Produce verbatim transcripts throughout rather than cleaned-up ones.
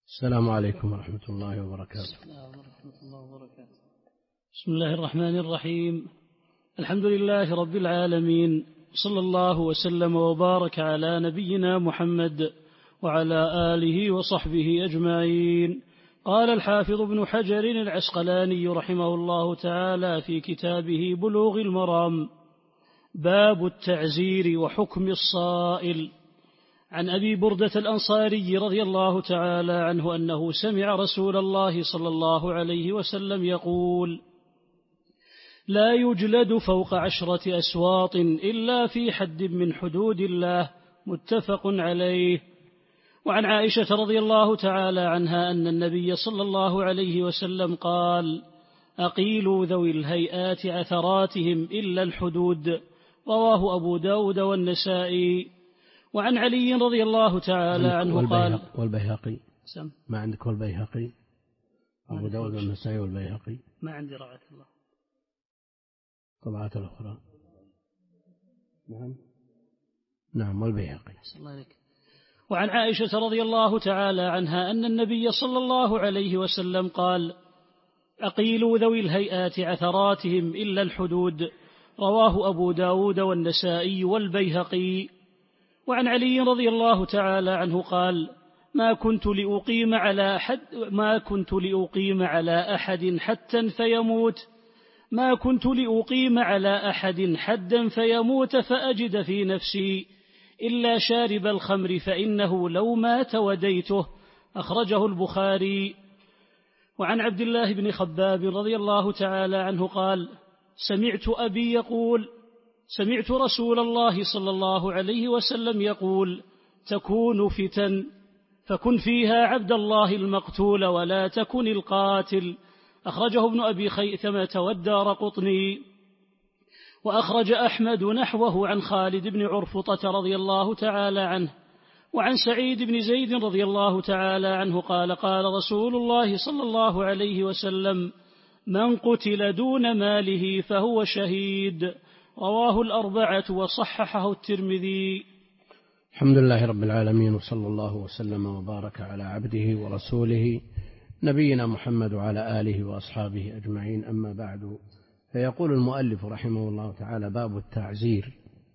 السلام عليكم ورحمة الله وبركاته. السلام ورحمة الله وبركاته. بسم الله الرحمن الرحيم. الحمد لله رب العالمين، صلى الله وسلم وبارك على نبينا محمد وعلى آله وصحبه أجمعين. قال الحافظ ابن حجر العسقلاني رحمه الله تعالى في كتابه بلوغ المرام: باب التعزير وحكم الصائل. عن أبي بردة الأنصاري رضي الله تعالى عنه أنه سمع رسول الله صلى الله عليه وسلم يقول: لا يجلد فوق عشرة أسواط إلا في حد من حدود الله، متفق عليه. وعن عائشة رضي الله تعالى عنها أن النبي صلى الله عليه وسلم قال: أقيلوا ذوي الهيئات عثراتهم إلا الحدود، رواه أبو داود والنسائي. وعن علي رضي الله تعالى عنه والبيهقي قال: والبيهقي سم ما عندك والبيهقي؟ أبو داود والنسائي والبيهقي ما عندي رعاية الله. طبعات الأخرى نعم نعم والبيهقي. الله عليك. وعن عائشة رضي الله تعالى عنها أن النبي صلى الله عليه وسلم قال: أقيلوا ذوي الهيئات عثراتهم إلا الحدود، رواه أبو داود والنسائي والبيهقي. وعن علي رضي الله تعالى عنه قال: ما كنت لأقيم على أحد ما كنت لأقيم على أحد حتى فيموت ما كنت لأقيم على أحد حدا فيموت فأجد في نفسي إلا شارب الخمر فإنه لو مات وديته، أخرجه البخاري. وعن عبد الله بن خباب رضي الله تعالى عنه قال: سمعت أبي يقول: سمعت رسول الله صلى الله عليه وسلم يقول: تكون فتن فكن فيها عبد الله المقتول ولا تكن القاتل، أخرجه ابن أبي خيثمة والدارقطني. وأخرج أحمد نحوه عن خالد بن عرفطة رضي الله تعالى عنه. وعن سعيد بن زيد رضي الله تعالى عنه قال: قال رسول الله صلى الله عليه وسلم: من قتل دون ماله فهو شهيد، رواه الأربعة وصححه الترمذي. الحمد لله رب العالمين، وصلى الله وسلم وبارك على عبده ورسوله نبينا محمد وعلى آله وأصحابه أجمعين. أما بعد، فيقول المؤلف رحمه الله تعالى: باب التعزير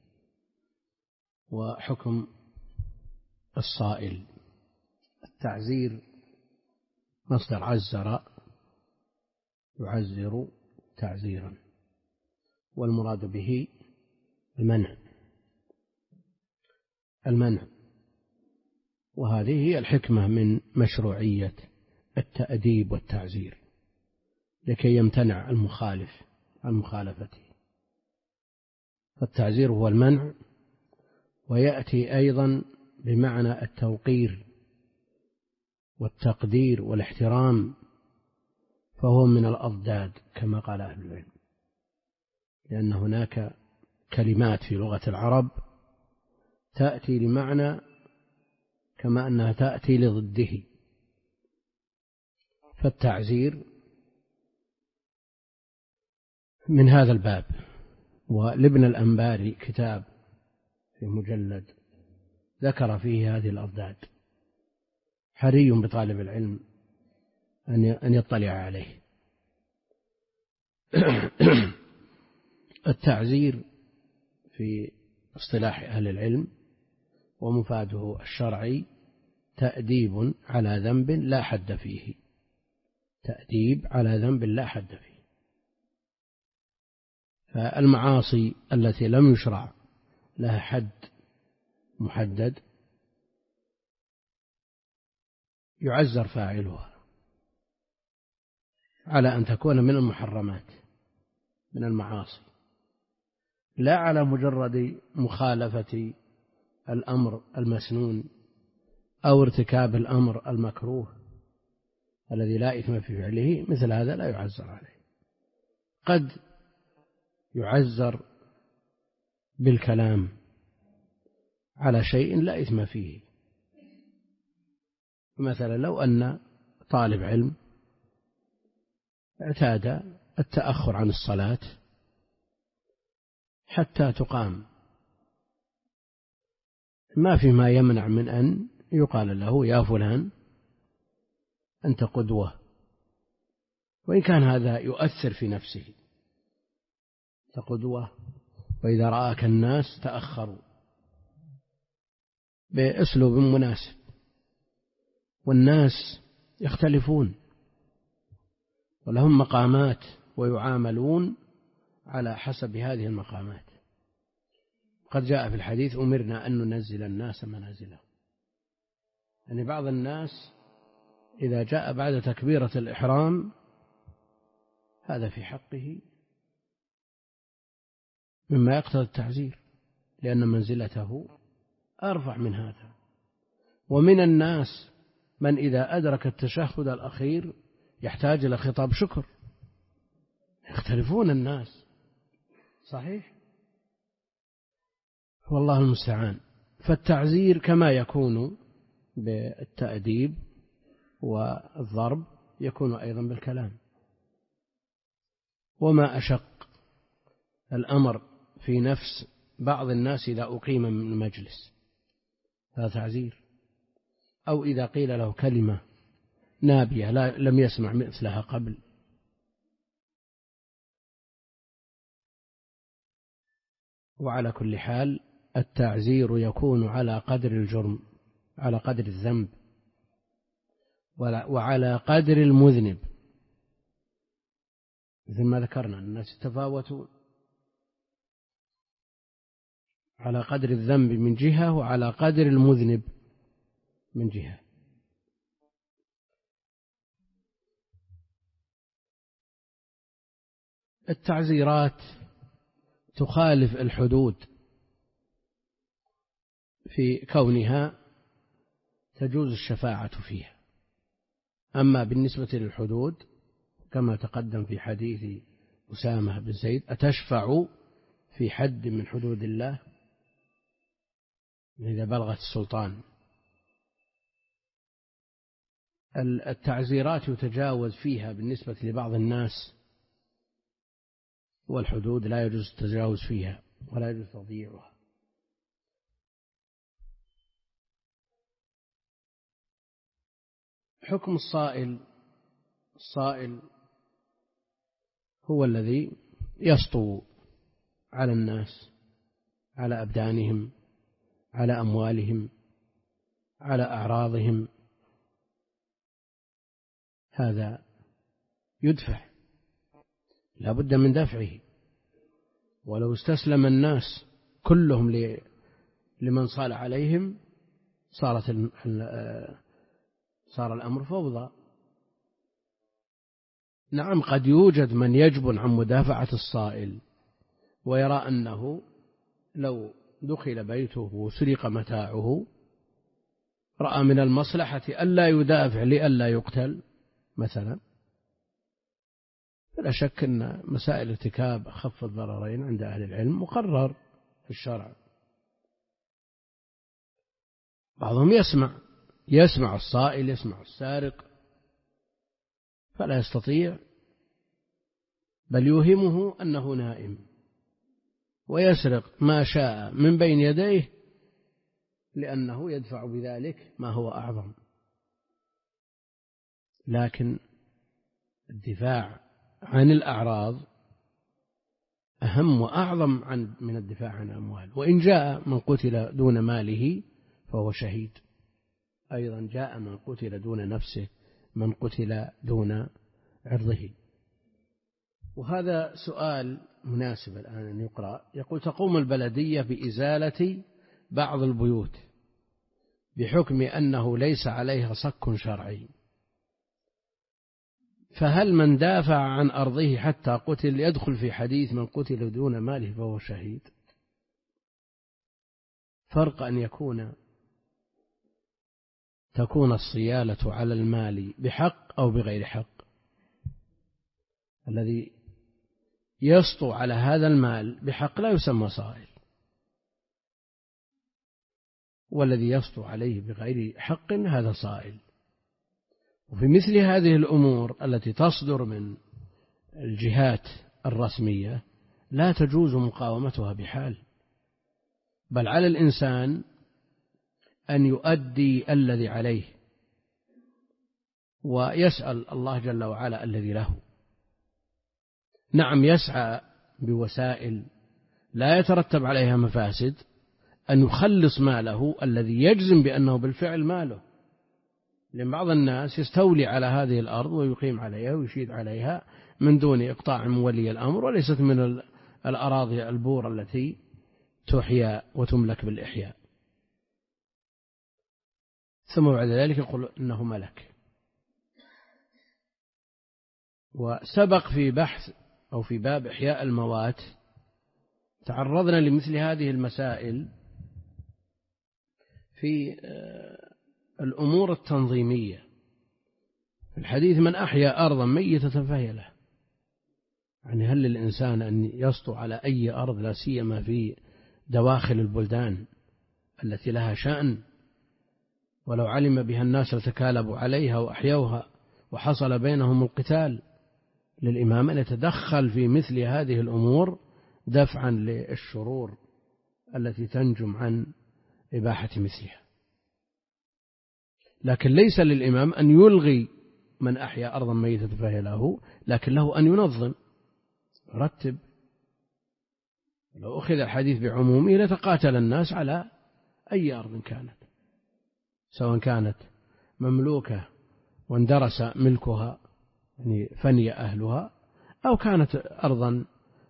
وحكم الصائل. التعزير مصدر عزر يعزر تعزيرا، والمراد به المنع المنع وهذه هي الحكمة من مشروعية التأديب والتعزير، لكي يمتنع المخالف عن مخالفته. فالتعزير هو المنع، ويأتي أيضا بمعنى التوقير والتقدير والاحترام، فهو من الأضداد كما قال أهل العلم، لأن هناك كلمات في لغة العرب تأتي لمعنى كما أنها تأتي لضده. فالتعزير من هذا الباب. ولابن الأنباري كتاب في مجلد ذكر فيه هذه الأضداد، حري بطالب العلم أن يطلع عليه. التعزير في اصطلاح أهل العلم ومفاده الشرعي تأديب على ذنب لا حد فيه، تأديب على ذنب لا حد فيه. فالمعاصي التي لم يشرع لها حد محدد يعزر فاعلها على أن تكون من المحرمات، من المعاصي، لا على مجرد مخالفة الأمر المسنون أو ارتكاب الأمر المكروه الذي لا إثم في فعله. مثل هذا لا يعزر عليه. قد يعزر بالكلام على شيء لا إثم فيه. مثلا لو أن طالب علم اعتاد التأخر عن الصلاة حتى تقام، ما في ما يمنع من أن يقال له: يا فلان أنت قدوة، وإن كان هذا يؤثر في نفسه، أنت قدوة، وإذا رآك الناس تأخروا بأسلوب مناسب، والناس يختلفون ولهم مقامات ويعاملون على حسب هذه المقامات. قد جاء في الحديث أمرنا أن ننزل الناس منازلهم، يعني بعض الناس إذا جاء بعد تكبيرة الإحرام هذا في حقه مما يقتضي التعزير، لأن منزلته أرفع من هذا. ومن الناس من إذا أدرك التشهد الأخير يحتاج إلى خطاب شكر، يختلفون الناس، صحيح، والله المستعان. فالتعزير كما يكون بالتأديب والضرب يكون أيضا بالكلام. وما أشق الأمر في نفس بعض الناس إذا أقيم من المجلس، هذا تعزير، أو إذا قيل له كلمة نابية لا لم يسمع مثلها قبل. وعلى كل حال التعزير يكون على قدر الجرم، على قدر الذنب، وعلى قدر المذنب، مثل ما ذكرنا الناس تفاوتوا على قدر الذنب من جهة وعلى قدر المذنب من جهة. التعزيرات تخالف الحدود في كونها تجوز الشفاعة فيها. أما بالنسبة للحدود كما تقدم في حديث أسامة بن زيد: أتشفع في حد من حدود الله إذا بلغت السلطان. التعزيرات يتجاوز فيها بالنسبة لبعض الناس، والحدود لا يجوز التجاوز فيها ولا يجوز تضييعها. حكم الصائل: الصائل هو الذي يسطو على الناس، على أبدانهم، على أموالهم، على أعراضهم، هذا يدفع، لا بد من دفعه. ولو استسلم الناس كلهم لمن صال عليهم صارت صار الأمر فوضى. نعم، قد يوجد من يجبن عن مدافعة الصائل ويرى أنه لو دخل بيته وسرق متاعه رأى من المصلحة ألا يدافع لئلا يقتل مثلا. فلا شك أن مسائل ارتكاب أخف الضررين عند أهل العلم مقرر في الشرع. بعضهم يسمع يسمع الصائل، يسمع السارق، فلا يستطيع، بل يوهمه أنه نائم ويسرق ما شاء من بين يديه لأنه يدفع بذلك ما هو أعظم. لكن الدفاع عن الأعراض أهم وأعظم عن من الدفاع عن الأموال. وإن جاء من قتل دون ماله فهو شهيد. أيضا جاء من قتل دون نفسه، من قتل دون عرضه. وهذا سؤال مناسب الآن أن يقرأ. يقول: تقوم البلدية بإزالة بعض البيوت بحكم أنه ليس عليها صك شرعي، فهل من دافع عن أرضه حتى قتل يدخل في حديث من قتل دون ماله فهو شهيد؟ فرق أن يكون تكون الصيانة على المال بحق أو بغير حق. الذي يسطو على هذا المال بحق لا يسمى صائل، والذي يسطو عليه بغير حق هذا صائل. وفي مثل هذه الأمور التي تصدر من الجهات الرسمية لا تجوز مقاومتها بحال، بل على الإنسان أن يؤدي الذي عليه ويسأل الله جل وعلا الذي له. نعم يسعى بوسائل لا يترتب عليها مفاسد أن يخلص ماله الذي يجزم بأنه بالفعل ماله، لأن بعض الناس يستولي على هذه الأرض ويقيم عليها ويشيد عليها من دون إقطاع من ولي الأمر، وليست من الأراضي البور التي تحيا وتملك بالإحياء، ثم بعد ذلك يقول إنه ملك. وسبق في بحث أو في باب إحياء الموات تعرضنا لمثل هذه المسائل في الأمور التنظيمية. في الحديث من أحيا أرضا ميتة فهي له، يعني هل للإنسان أن يسطو على أي أرض لا سيما في دواخل البلدان التي لها شأن، ولو علم بها الناس لتكالبوا عليها وأحيوها وحصل بينهم القتال، للإمام أن يتدخل في مثل هذه الأمور دفعا للشرور التي تنجم عن إباحة مثلها. لكن ليس للإمام أن يلغي من أحيا أرضا ميتة فهي له، لكن له أن ينظم رتب. لو أخذ الحديث بعمومه لتقاتل الناس على أي أرض كانت، سواء كانت مملوكة واندرس ملكها يعني فني أهلها، أو كانت أرضا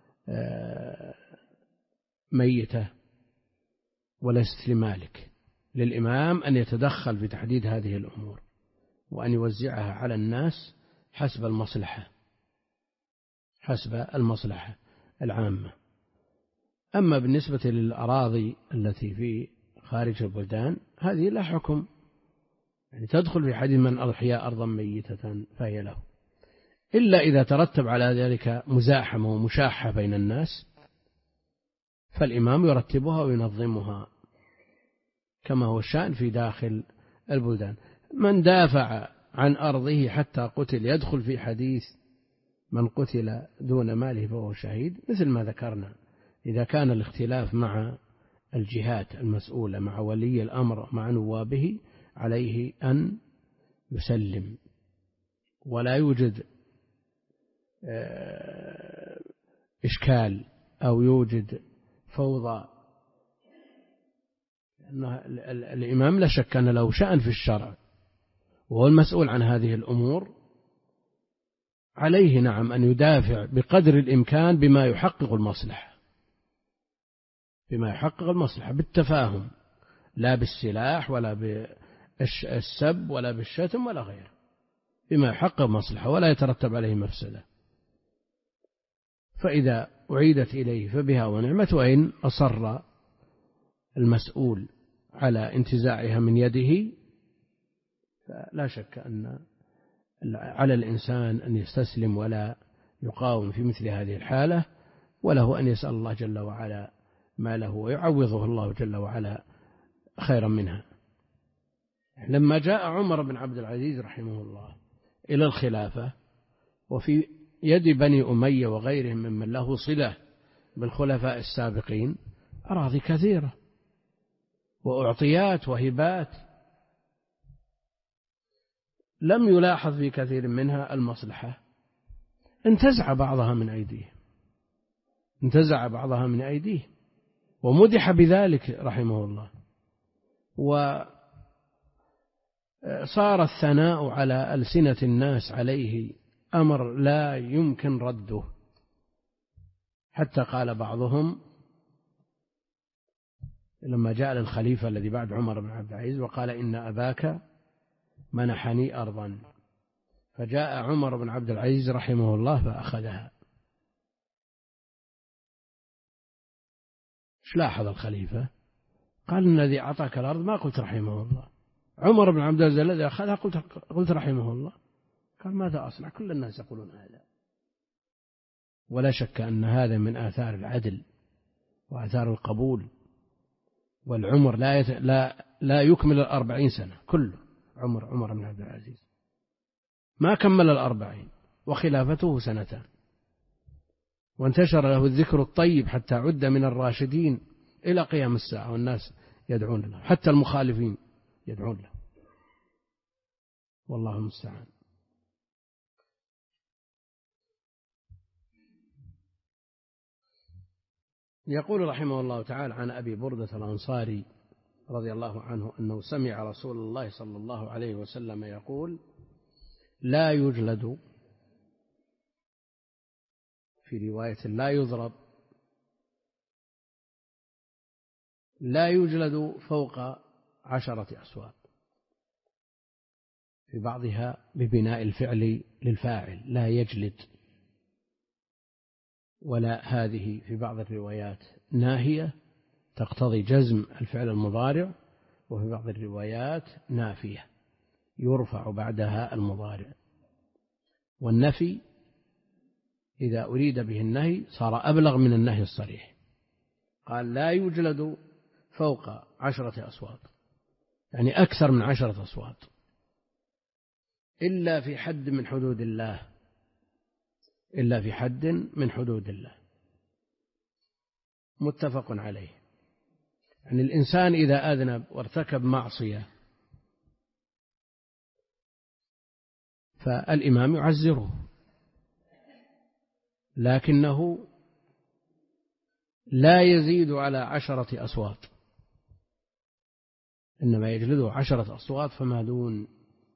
ميتة وليست لمالك. للإمام أن يتدخل في تحديد هذه الأمور وأن يوزعها على الناس حسب المصلحة حسب المصلحة العامة. أما بالنسبة للأراضي التي في خارج البلدان هذه لا حكم، يعني تدخل في حديث من أحيا أرضا ميتة فهي له، إلا إذا ترتب على ذلك مزاحمة ومشاحة بين الناس، فالإمام يرتبها وينظمها كما هو الشأن في داخل البلدان. من دافع عن أرضه حتى قتل يدخل في حديث من قتل دون ماله فهو شهيد، مثل ما ذكرنا. إذا كان الاختلاف مع الجهات المسؤولة مع ولي الأمر مع نوابه عليه أن يسلم، ولا يوجد إشكال أو يوجد فوضى. الإمام لا شك أن له شأن في الشرع وهو المسؤول عن هذه الأمور، عليه نعم أن يدافع بقدر الإمكان بما يحقق المصلحة بما يحقق المصلحة بالتفاهم، لا بالسلاح ولا بالسب ولا بالشتم ولا غيره، بما يحقق مصلحة ولا يترتب عليه مفسدة. فإذا أعيدت إليه فبها ونعمت، وإن أصر المسؤول على انتزاعها من يده فلا شك أن على الإنسان أن يستسلم ولا يقاوم في مثل هذه الحالة، وله أن يسأل الله جل وعلا ما له ويعوضه الله جل وعلا خيرا منها. لما جاء عمر بن عبد العزيز رحمه الله إلى الخلافة وفي يد بني أمية وغيرهم ممن له صلة بالخلفاء السابقين أراضي كثيرة وأعطيات وهبات، لم يلاحظ في كثير منها المصلحة، انتزع بعضها من أيديه انتزع بعضها من أيديه ومدح بذلك رحمه الله، وصار الثناء على ألسنة الناس عليه أمر لا يمكن رده، حتى قال بعضهم لما جاء للخليفة الذي بعد عمر بن عبد العزيز وقال إن أباك منحني أرضا، فجاء عمر بن عبد العزيز رحمه الله فأخذها. ايش لاحظ الخليفة؟ قال الذي أعطاك الأرض ما قلت رحمه الله. عمر بن عبد العزيز الذي أخذها قلت, قلت رحمه الله. قال ماذا أصنع؟ كل الناس يقولون هذا. ولا شك أن هذا من آثار العدل وآثار القبول، والعمر لا يت... لا لا يكمل الأربعين سنة كله. عمر عمر بن عبد العزيز ما كمل الأربعين وخلافته سنتان، وانتشر له الذكر الطيب حتى عد من الراشدين إلى قيام الساعة، والناس يدعون له، حتى المخالفين يدعون له، والله المستعان. يقول رحمه الله تعالى عن أبي بردة الأنصاري رضي الله عنه أنه سمع رسول الله صلى الله عليه وسلم يقول: لا يجلد، في رواية لا يضرب، لا يجلد فوق عشرة أسواق، في بعضها ببناء الفعل للفاعل لا يجلد، ولا هذه في بعض الروايات ناهية تقتضي جزم الفعل المضارع، وفي بعض الروايات نافية يرفع بعدها المضارع. والنفي إذا أريد به النهي صار أبلغ من النهي الصريح، قال: لا يجلد فوق عشرة أصوات، يعني أكثر من عشرة أصوات، إلا في حد من حدود الله، إلا في حد من حدود الله. متفق عليه. يعني الإنسان إذا أذنب وارتكب معصية فالإمام يعزره، لكنه لا يزيد على عشرة أصوات، إنما يجلده عشرة أصوات فما دون،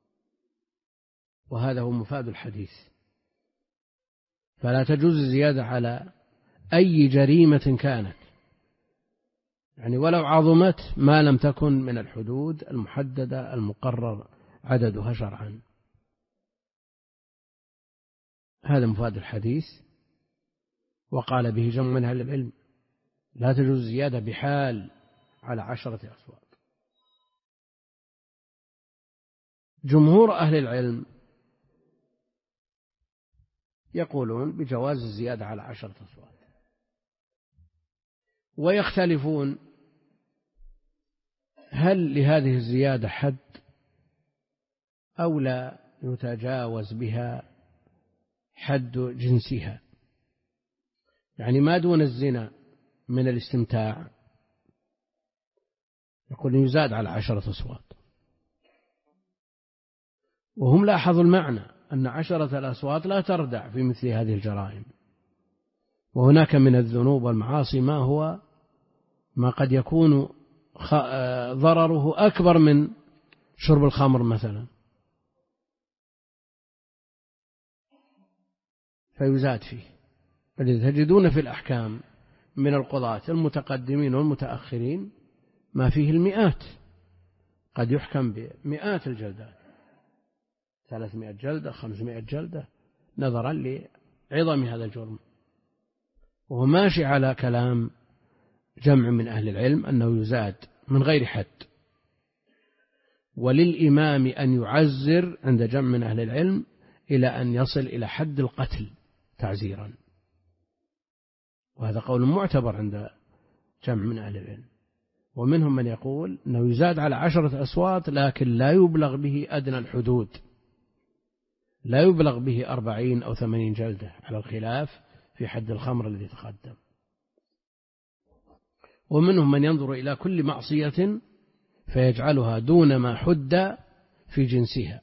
وهذا هو مفاد الحديث. فلا تجوز الزيادة على أي جريمة كانت، يعني ولو عظمت ما لم تكن من الحدود المحددة المقرر عددها شرعا. هذا مفاد الحديث، وقال به جمع من أهل العلم: لا تجوز الزيادة بحال على عشرة أصوات. جمهور أهل العلم يقولون بجواز الزيادة على عشرة أصوات، ويختلفون هل لهذه الزيادة حد أو لا يتجاوز بها حد جنسها، يعني ما دون الزنا من الاستمتاع يقول يزاد على عشرة أصوات. وهم لاحظوا المعنى أن عشرة الأصوات لا تردع في مثل هذه الجرائم، وهناك من الذنوب والمعاصي ما هو ما قد يكون ضرره أكبر من شرب الخمر مثلا، فيزاد فيه. فلذا تجدون في الأحكام من القضاة المتقدمين والمتأخرين ما فيه المئات، قد يحكم بمئات الجلدات، ثلاثمائة جلدة، خمسمائة جلدة، نظرا لعظم هذا الجرم. وهو ماشي على كلام جمع من أهل العلم أنه يزاد من غير حد، وللإمام أن يعزر عند جمع من أهل العلم إلى أن يصل إلى حد القتل تعزيرا، وهذا قول معتبر عند جمع من أهل العلم. ومنهم من يقول أنه يزاد على عشرة أصوات لكن لا يبلغ به أدنى الحدود، لا يبلغ به أربعين أو ثمانين جلدة، على الخلاف في حد الخمر الذي تقدم. ومنهم من ينظر إلى كل معصية فيجعلها دون ما حد في جنسها،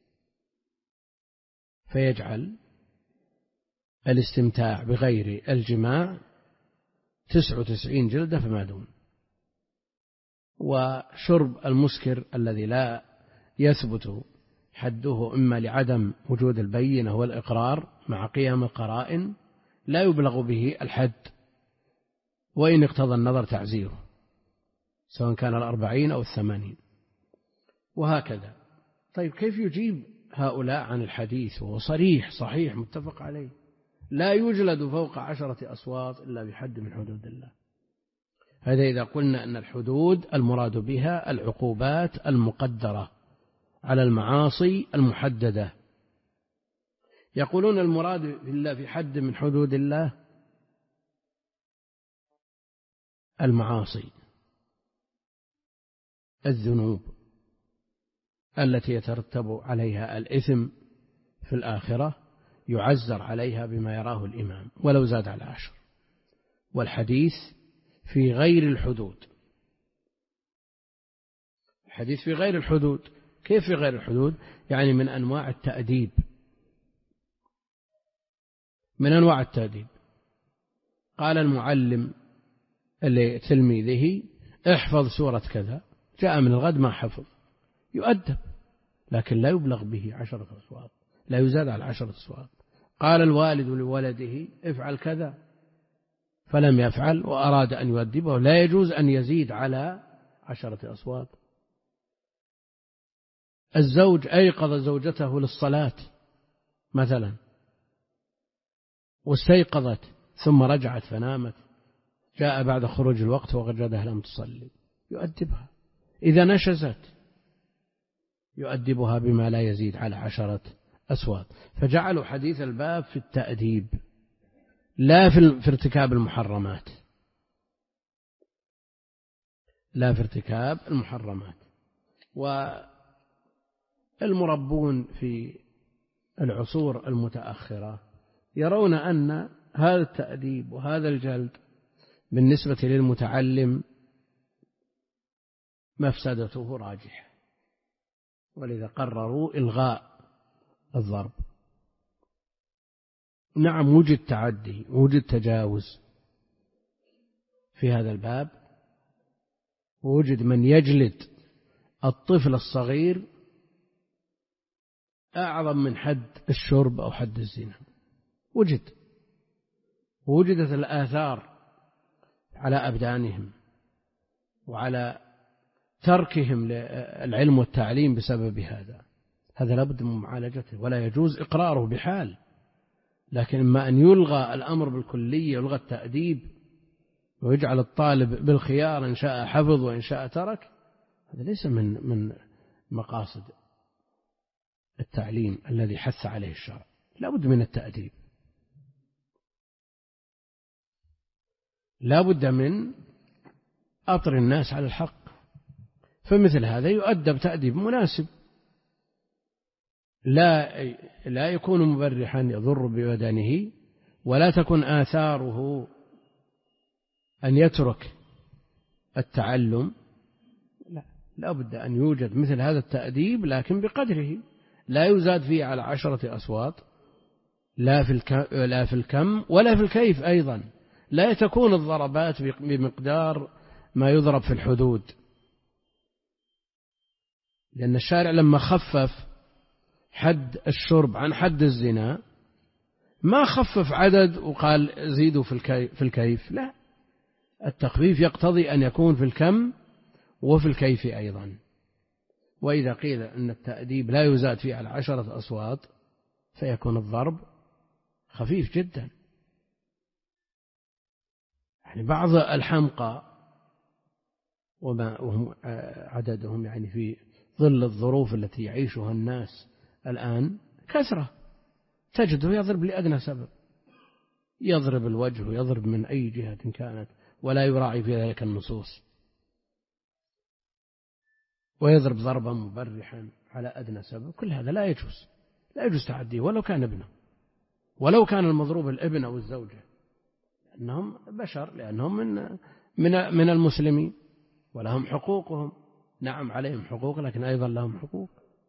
فيجعل الاستمتاع بغير الجماع تسع وتسعين جلدة فما دون، وشرب المسكر الذي لا يثبت حده إما لعدم وجود البينة والإقرار مع قيام القرائن لا يبلغ به الحد، وإن اقتضى النظر تعزيره سواء كان الأربعين أو الثمانين، وهكذا. طيب كيف يجيب هؤلاء عن الحديث وهو صريح صحيح متفق عليه: لا يجلد فوق عشرة أصوات إلا بحد من حدود الله؟ هذا إذا قلنا أن الحدود المراد بها العقوبات المقدرة على المعاصي المحددة. يقولون المراد بالله في حد من حدود الله المعاصي، الذنوب التي يترتب عليها الإثم في الآخرة يعزر عليها بما يراه الإمام ولو زاد على عشر. والحديث في غير الحدود، الحديث في غير الحدود. كيف في غير الحدود؟ يعني من أنواع التأديب، من أنواع التأديب. قال المعلم لتلميذه احفظ سورة كذا، جاء من الغد ما حفظ، يؤدب، لكن لا يبلغ به عشرة أصوات، لا يزاد على عشرة أصوات. قال الوالد لولده افعل كذا فلم يفعل وأراد أن يؤدبه، لا يجوز أن يزيد على عشرة أصوات. الزوج أيقظ زوجته للصلاة مثلا واستيقظت ثم رجعت فنامت، جاء بعد خروج الوقت ووجدها لم تصلي، يؤدبها. إذا نشزت يؤدبها بما لا يزيد على عشرة أصوات. فجعلوا حديث الباب في التأديب لا في ارتكاب المحرمات، لا في ارتكاب المحرمات. والمربون في العصور المتأخرة يرون أن هذا التأديب وهذا الجلد بالنسبة للمتعلم مفسدته راجحة، ولذا قرروا إلغاء الضرب. نعم وجد تعدي، وجد تجاوز في هذا الباب، ووجد من يجلد الطفل الصغير أعظم من حد الشرب أو حد الزنا، وجد، ووجدت الآثار على أبدانهم وعلى تركهم للعلم والتعليم بسبب هذا. هذا لابد من معالجته ولا يجوز إقراره بحال، لكن إما أن يلغى الأمر بالكلية، يلغى التأديب ويجعل الطالب بالخيار إن شاء حفظ وإن شاء ترك، هذا ليس من من مقاصد التعليم الذي حث عليه الشرع. لابد من التأديب، لابد من أطر الناس على الحق، فمثل هذا يؤدب تأديب مناسب، لا لا يكون مبرحا يضر ببدنه، ولا تكون آثاره أن يترك التعلم. لا، لا بد أن يوجد مثل هذا التأديب لكن بقدره، لا يزاد فيه على عشرة أصوات، لا في لا في الكم ولا في الكيف أيضا، لا تكون الضربات بمقدار ما يضرب في الحدود، لأن الشارع لما خفف حد الشرب عن حد الزنا ما خفف عدد وقال زيدوا في الكيف، لا، التخفيف يقتضي أن يكون في الكم وفي الكيف أيضا. وإذا قيل أن التأديب لا يزاد فيه على عشرة أصوات فيكون الضرب خفيف جدا. يعني بعض الحمقى وما وهم عددهم يعني في ظل الظروف التي يعيشها الناس الآن كثرة، تجده يضرب لأدنى سبب، يضرب الوجه ويضرب من أي جهة كانت ولا يراعي في ذلك النصوص، ويضرب ضربا مبرحا على أدنى سبب. كل هذا لا يجوز، لا يجوز تعديه ولو كان ابنه، ولو كان المضروب الابن أو الزوجة، لأنهم بشر، لأنهم من من من المسلمين ولهم حقوقهم. نعم عليهم حقوق لكن أيضا لهم حقوق.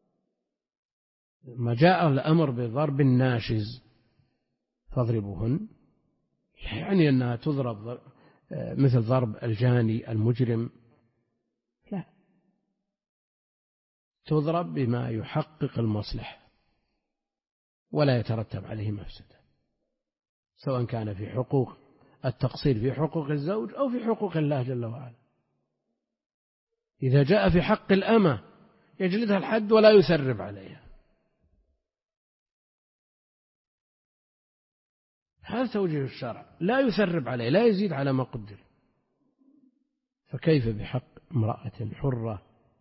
ما جاء الأمر بضرب الناشز فاضربوهن، يعني أنها تضرب مثل ضرب الجاني المجرم، لا، تضرب بما يحقق المصلحة ولا يترتب عليه مفسدة، سواء كان في حقوق التقصير في حقوق الزوج أو في حقوق الله جل وعلا. إذا جاء في حق الأمة يجلدها الحد ولا يسرب عليها، هذا توجيه الشرع، لا يسرب عليه، لا يزيد على ما قدر. فكيف بحق امرأة حرة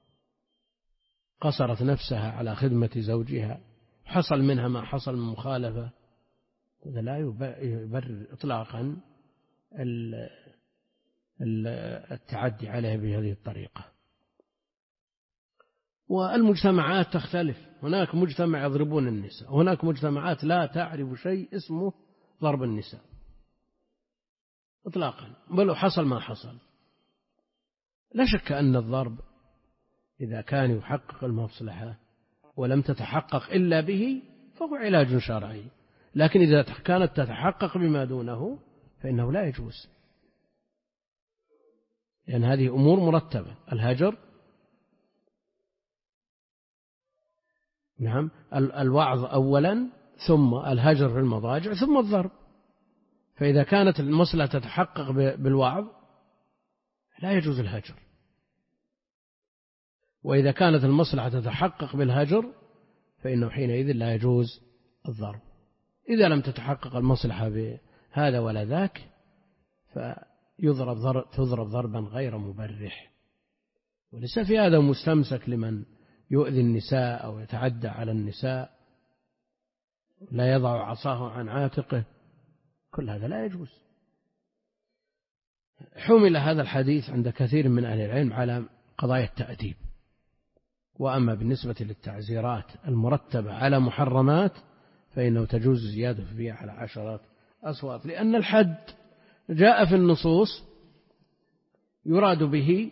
قصرت نفسها على خدمة زوجها، حصل منها ما حصل من مخالفة، هذا لا يبرر إطلاقا التعدي عليها بهذه الطريقة. والمجتمعات تختلف، هناك مجتمع يضربون النساء، وهناك مجتمعات لا تعرف شيء اسمه ضرب النساء إطلاقا، بل حصل ما حصل. لا شك أن الضرب إذا كان يحقق المصلحة ولم تتحقق إلا به فهو علاج شرعي، لكن إذا كانت تتحقق بما دونه فإنه لا يجوز. لأن يعني هذه أمور مرتبة. الهجر نعم الوعظ أولا، ثم الهجر في المضاجع، ثم الضرب. فإذا كانت المصلحة تتحقق بالوعظ لا يجوز الهجر، وإذا كانت المصلحة تتحقق بالهجر فإنه حينئذ لا يجوز الضرب. إذا لم تتحقق المصلحة بهذا ولا ذاك فيضرب ضرب تضرب ضربا غير مبرح. وليس في هذا مستمسك لمن يؤذي النساء أو يتعدى على النساء لا يضع عصاه عن عاتقه، كل هذا لا يجوز. حمل هذا الحديث عند كثير من أهل العلم على قضايا التأديب. وأما بالنسبة للتعزيرات المرتبة على محرمات فإنه تجوز زيادة فيها على عشرات أصوات، لأن الحد جاء في النصوص يراد به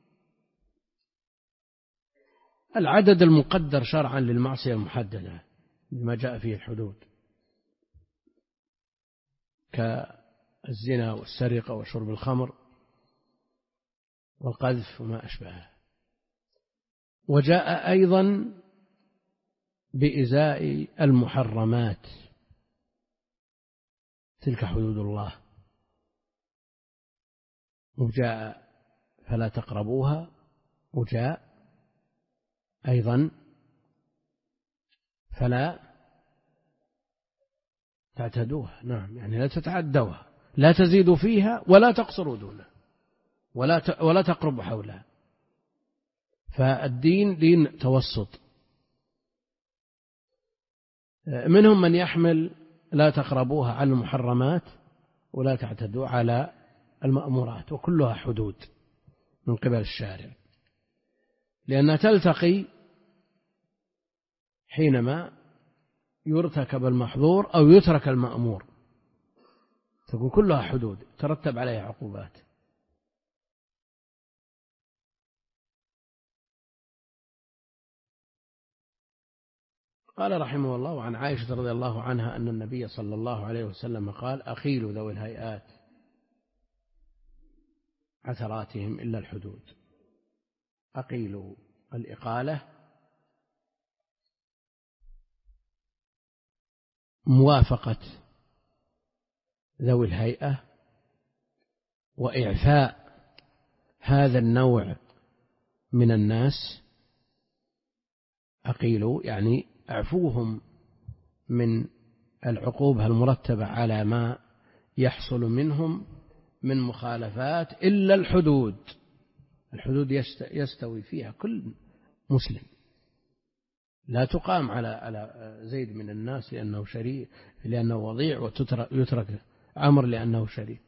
العدد المقدر شرعا للمعصية المحددة بما جاء فيه الحدود كالزنا والسرقة وشرب الخمر والقذف وما أشبهه. وجاء أيضا بإزاء المحرمات، تلك حدود الله، وجاء فلا تقربوها، وجاء أيضا فلا تعتدوها. نعم يعني لا تتعدوها، لا تزيدوا فيها ولا تقصروا دونها ولا ولا تقربوا حولها. فالدين دين توسط. منهم من يحمل لا تقربوها على المحرمات ولا تعتدوا على المأمورات، وكلها حدود من قبل الشارع، لأنها تلتقي حينما يرتكب المحظور أو يترك المأمور، تكون كلها حدود ترتب عليها عقوبات. قال رحمه الله: عن عائشة رضي الله عنها أن النبي صلى الله عليه وسلم قال: أخيل ذوي الهيئات عثراتهم إلا الحدود. أقيل الإقالة موافقة ذوي الهيئة وإعفاء هذا النوع من الناس. أقيلوا يعني اعفوهم من العقوبة المرتبة على ما يحصل منهم من مخالفات إلا الحدود. الحدود يستوي فيها كل مسلم، لا تقام على على زيد من الناس لأنه شريف لأنه وضيع ويترك عمر لأنه شريف.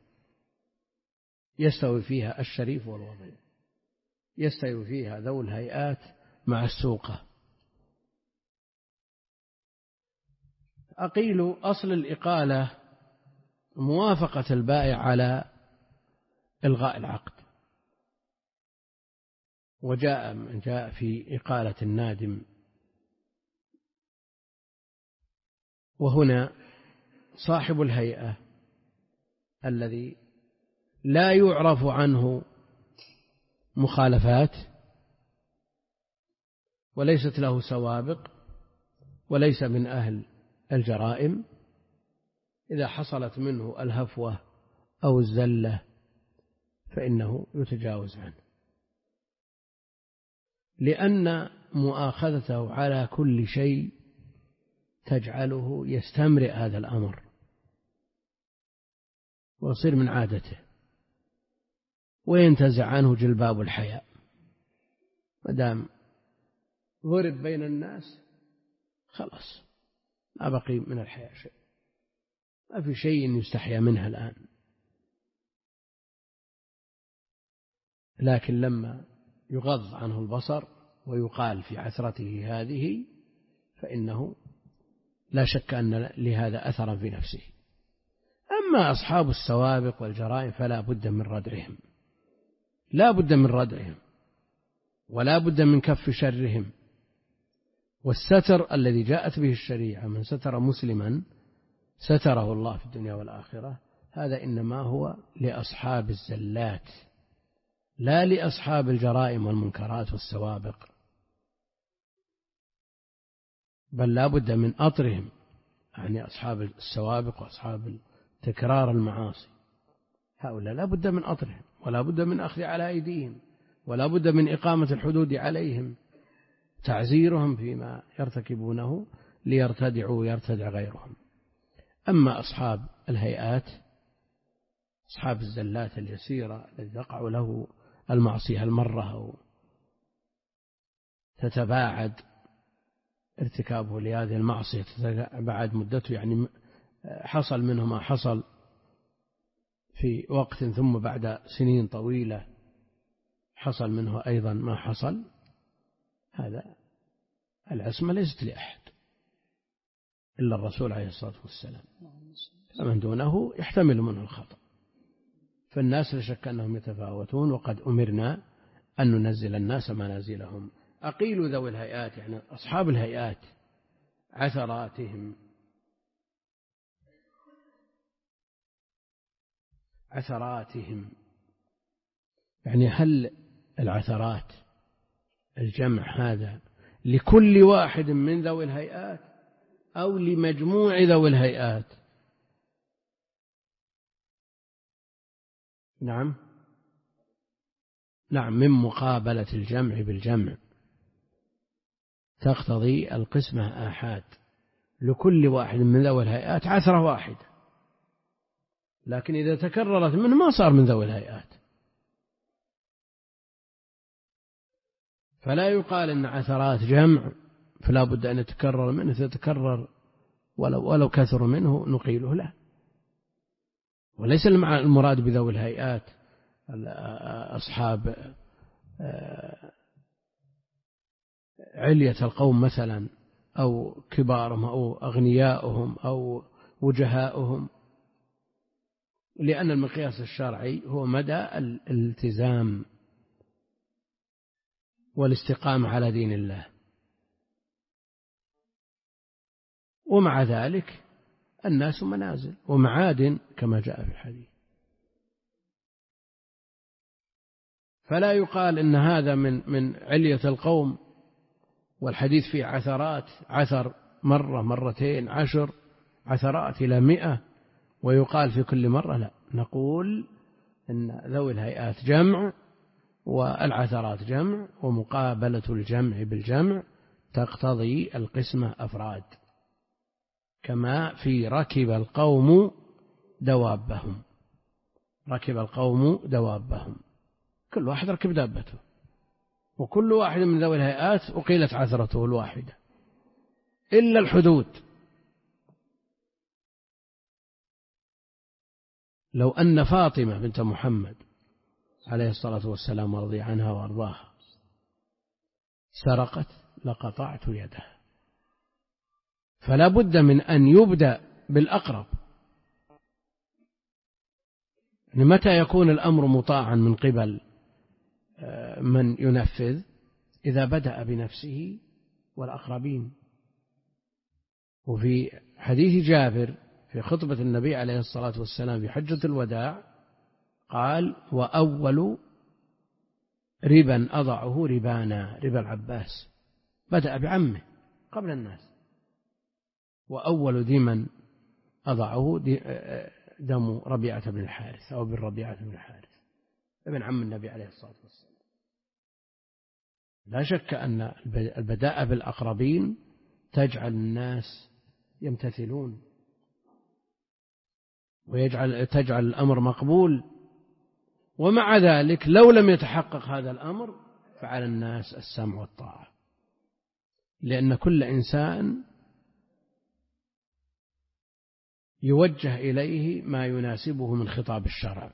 يستوي فيها الشريف والوضيع، يستوي فيها ذو الهيئات مع السوقة. أقيل أصل الإقالة موافقة البائع على إلغاء العقد، وجاء من جاء في إقالة النادم. وهنا صاحب الهيئة الذي لا يعرف عنه مخالفات وليست له سوابق وليس من أهل الجرائم، إذا حصلت منه الهفوة أو الزلة فإنه يتجاوز عنه، لأن مؤاخذته على كل شيء تجعله يستمرئ هذا الأمر ويصير من عادته، وينتزع عنه جلباب الحياء. مدام ضرب بين الناس خلاص ما بقي من الحياء شيء، ما في شيء يستحيا منها الآن. لكن لما يغض عنه البصر ويقال في عثرته هذه فإنه لا شك أن لهذا أثرا في نفسه. أما أصحاب السوابق والجرائم فلا بد من ردعهم، لا بد من ردعهم ولا بد من كف شرهم. والستر الذي جاءت به الشريعة، من ستر مسلما ستره الله في الدنيا والآخرة، هذا إنما هو لأصحاب الزلات لا لأصحاب الجرائم والمنكرات والسوابق، بل لا بد من أطرهم، يعني أصحاب السوابق وأصحاب تكرار المعاصي، هؤلاء لا بد من أطرهم، ولا بد من أخذ على أيديهم، ولا بد من إقامة الحدود عليهم، تعزيرهم فيما يرتكبونه ليرتدعوا ويرتدع غيرهم. أما أصحاب الهيئات، أصحاب الزلات اليسيرة الذي تقع له المعصية المرة أو تتباعد ارتكابه لهذه المعصية تتباعد مدته، يعني حصل منه ما حصل في وقت ثم بعد سنين طويلة حصل منه أيضا ما حصل، هذا العصمة ليست لأحد إلا الرسول عليه الصلاة والسلام، فمن دونه يحتمل منه الخطأ. فالناس لا شك أنهم يتفاوتون، وقد أمرنا أن ننزل الناس منازلهم. أقيل ذوي الهيئات، يعني أصحاب الهيئات، عثراتهم عثراتهم يعني هل العثرات الجمع هذا لكل واحد من ذوي الهيئات أو لمجموع ذوي الهيئات؟ نعم نعم من مقابلة الجمع بالجمع تقتضي القسمة آحاد، لكل واحد من ذوي الهيئات عثرة واحدة، لكن إذا تكررت منه ما صار من ذوي الهيئات. فلا يقال إن عثرات جمع فلا بد أن يتكرر منه، تتكرر ولو, ولو كثر منه نقيله له. وليس المراد بذوي الهيئات أصحاب علية القوم مثلا، أو كبارهم أو أغنياؤهم أو وجهاؤهم، لأن المقياس الشرعي هو مدى الالتزام والاستقامة على دين الله، ومع ذلك الناس منازل ومعادن كما جاء في الحديث. فلا يقال إن هذا من من علية القوم، والحديث فيه عثرات، عثر مرة مرتين عشر عثرات إلى مئة، ويقال في كل مرة لا، نقول إن ذوي الهيئات جمع والعثرات جمع، ومقابلة الجمع بالجمع تقتضي القسمة أفراد، كما في ركب القوم دوابهم، ركب القوم دوابهم، كل واحد ركب دابته، وكل واحد من ذوي الهيئات أقيلت عثرته الواحدة إلا الحدود. لو أن فاطمة بنت محمد عليه الصلاة والسلام ورضي عنها وأرضاها سرقت لقطعت يدها، فلا بد من أن يبدأ بالأقرب. متى يكون الأمر مطاعا من قبل من ينفذ؟ إذا بدأ بنفسه والأقربين. وفي حديث جابر في خطبة النبي عليه الصلاة والسلام في حجة الوداع قال: وأول ربا أضعه ربانا، ربا العباس، بدأ بعمه قبل الناس. وأول دما أضعه دم ربيعة بن الحارث أو بن ربيعة بن الحارث ابن عم النبي عليه الصلاة والسلام. لا شك أن البداء بالأقربين تجعل الناس يمتثلون ويجعل تجعل الأمر مقبول، ومع ذلك لو لم يتحقق هذا الأمر فعلى الناس السمع والطاعة، لأن كل إنسان يوجه إليه ما يناسبه من خطاب الشرع،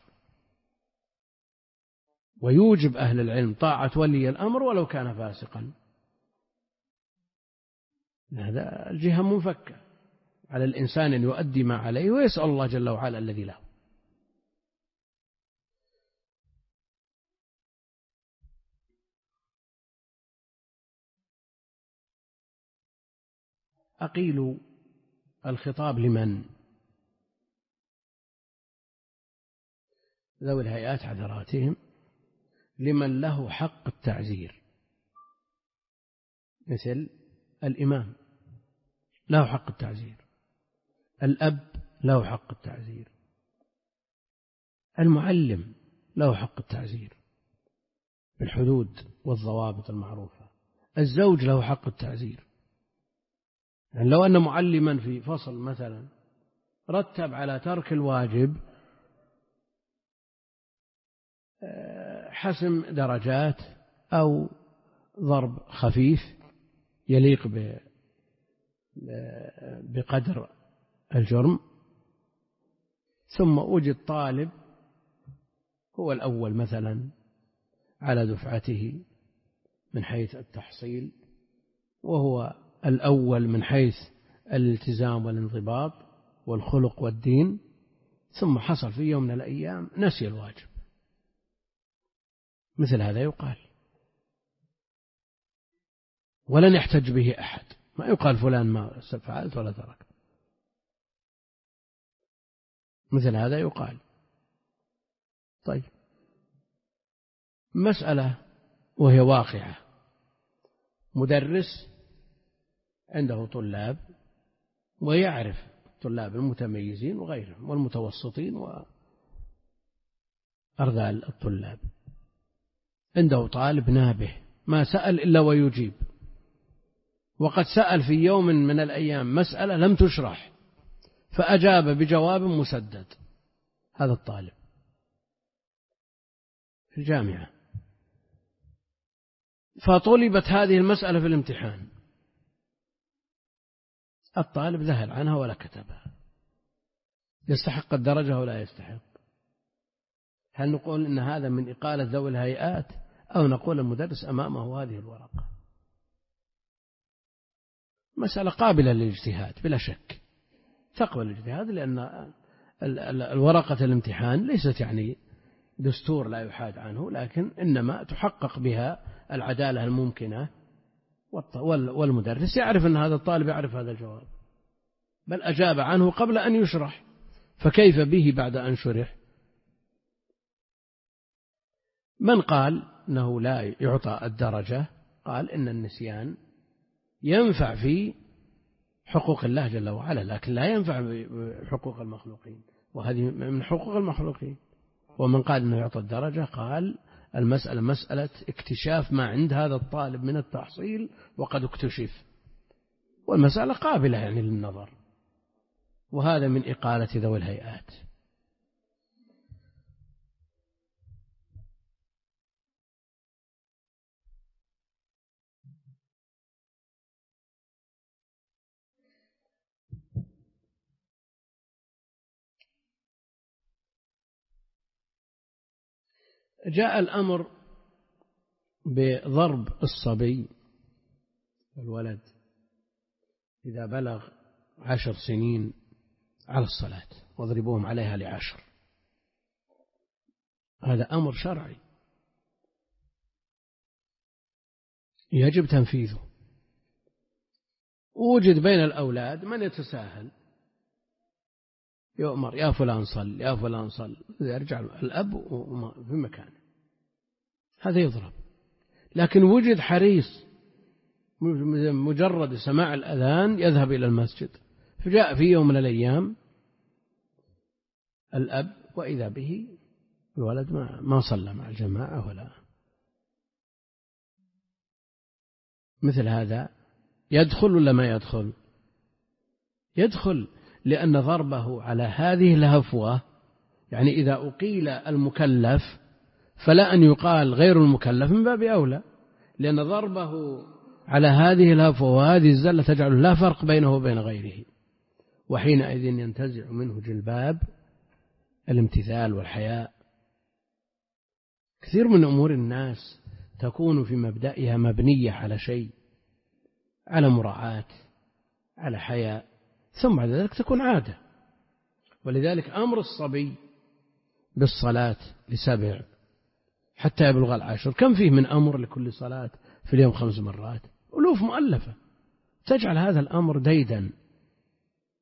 ويوجب أهل العلم طاعة ولي الأمر ولو كان فاسقا. هذا الجهة منفكة، على الإنسان أن يؤدي ما عليه ويسأل الله جل وعلا الذي له. أقيل الخطاب لمن؟ ذوي الهيئات عذراتهم لمن له حق التعزير، مثل الإمام له حق التعزير، الأب له حق التعزير، المعلم له حق التعزير بالحدود والضوابط المعروفة، الزوج له حق التعزير. يعني لو أن معلما في فصل مثلا رتب على ترك الواجب حسم درجات أو ضرب خفيف يليق بقدر الجرم، ثم وجد طالب هو الأول مثلا على دفعته من حيث التحصيل، وهو الأول من حيث الالتزام والانضباط والخلق والدين، ثم حصل في يوم من الأيام نسي الواجب، مثل هذا يقال، ولن يحتج به أحد، ما يقال فلان ما فعلت ولا ترك، مثل هذا يقال. طيب، مسألة وهي واقعة، مدرس عنده طلاب ويعرف الطلاب المتميزين وغيرهم والمتوسطين وأرذال الطلاب، عنده طالب نابه ما سأل إلا ويجيب، وقد سأل في يوم من الأيام مسألة لم تشرح فأجاب بجواب مسدد، هذا الطالب في الجامعة، فطلبت هذه المسألة في الامتحان، الطالب ذهل عنها ولا كتبها، يستحق الدرجة ولا يستحق؟ هل نقول إن هذا من إقالة ذوي الهيئات، أو نقول المدرس أمامه هذه الورقة؟ مسألة قابلة للاجتهاد بلا شك، تقبل الاجتهاد، لأن الورقة الامتحان ليست يعني دستور لا يحاد عنه، لكن إنما تحقق بها العدالة الممكنة، والمدرس يعرف أن هذا الطالب يعرف هذا الجواب، بل أجاب عنه قبل أن يشرح، فكيف به بعد أن شرح؟ من قال أنه لا يعطى الدرجة قال إن النسيان ينفع في حقوق الله جل وعلا، لكن لا ينفع بحقوق المخلوقين، وهذه من حقوق المخلوقين. ومن قال أنه يعطى الدرجة قال المسألة مسألة اكتشاف ما عند هذا الطالب من التحصيل وقد اكتشف، والمسألة قابلة يعني للنظر، وهذا من إقالة ذوي الهيئات. جاء الأمر بضرب الصبي الولد إذا بلغ عشر سنين على الصلاة، واضربوهم عليها لعشر، هذا أمر شرعي يجب تنفيذه. وجد بين الأولاد من يتساهل، يؤمر يا فلان صل يا فلان صل، يرجع الأب في مكانه، هذا يضرب. لكن وجد حريص مجرد سماع الأذان يذهب إلى المسجد، فجاء في يوم من الأيام الأب وإذا به الولد ما ما صلى مع الجماعة ولا مثل هذا، يدخل ولا ما يدخل؟ يدخل، لأن ضربه على هذه الهفوة، يعني إذا أقيل المكلف فلا أن يقال غير المكلف من باب أولى، لأن ضربه على هذه الهفوة وهذه الزلة تجعل لا فرق بينه وبين غيره، وحينئذ ينتزع منه جلباب الامتثال والحياء. كثير من أمور الناس تكون في مبدأها مبنية على شيء، على مراعاة، على حياء، ثم بعد ذلك تكون عادة. ولذلك أمر الصبي بالصلاة لسبع حتى يبلغ العشر، كم فيه من أمر لكل صلاة في اليوم خمس مرات، ألوف مؤلفة، تجعل هذا الأمر ديدا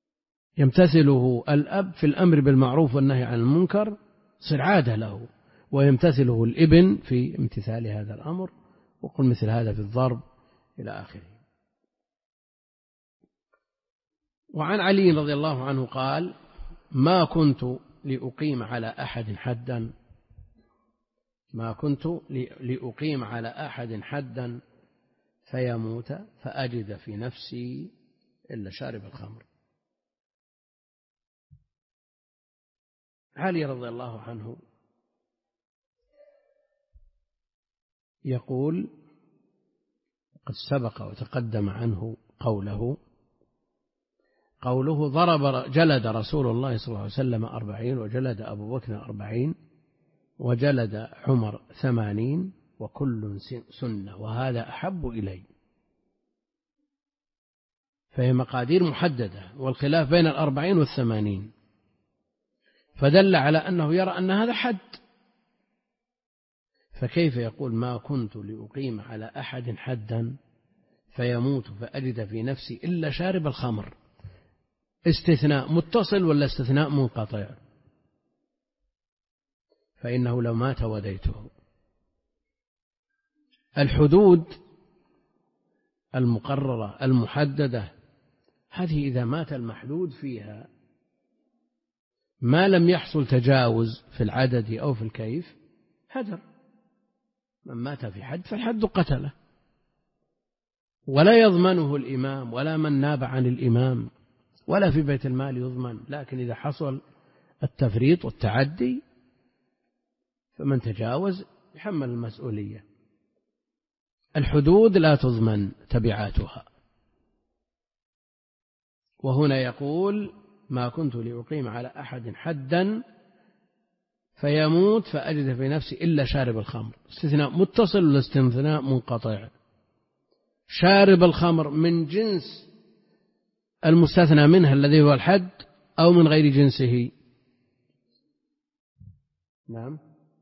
يمتثله الأب في الأمر بالمعروف والنهي عن المنكر، صير عادة له، ويمتثله الابن في امتثال هذا الأمر، وقل مثل هذا في الضرب إلى آخره. وعن علي رضي الله عنه قال: ما كنت لأقيم على أحد حدا ما كنت لأقيم على أحد حدا فيموت فأجد في نفسي إلا شارب الخمر. علي رضي الله عنه يقول، قد سبق وتقدم عنه قوله قوله ضرب جلد رسول الله صلى الله عليه وسلم أربعين، وجلد أبو بكر أربعين، وجلد عمر ثمانين، وكل سنة وهذا أحب إلي. فهي مقادير محددة، والخلاف بين الأربعين والثمانين، فدل على أنه يرى أن هذا حد. فكيف يقول ما كنت لأقيم على أحد حدا فيموت فأجد في نفسي إلا شارب الخمر؟ استثناء متصل ولا استثناء منقطع؟ فإنه لو مات وديته. الحدود المقررة المحددة هذه إذا مات المحدود فيها ما لم يحصل تجاوز في العدد أو في الكيف هدر. من مات في حد فالحد قتله، ولا يضمنه الإمام ولا من ناب عن الإمام ولا في بيت المال يضمن. لكن إذا حصل التفريط والتعدي فمن تجاوز يحمل المسؤولية. الحدود لا تضمن تبعاتها. وهنا يقول ما كنت لأقيم على أحد حدا فيموت فأجد في نفسي إلا شارب الخمر. استثناء متصل ولا استثناء منقطع؟ شارب الخمر من جنس المستثنى منها الذي هو الحد أو من غير جنسه؟ نعم،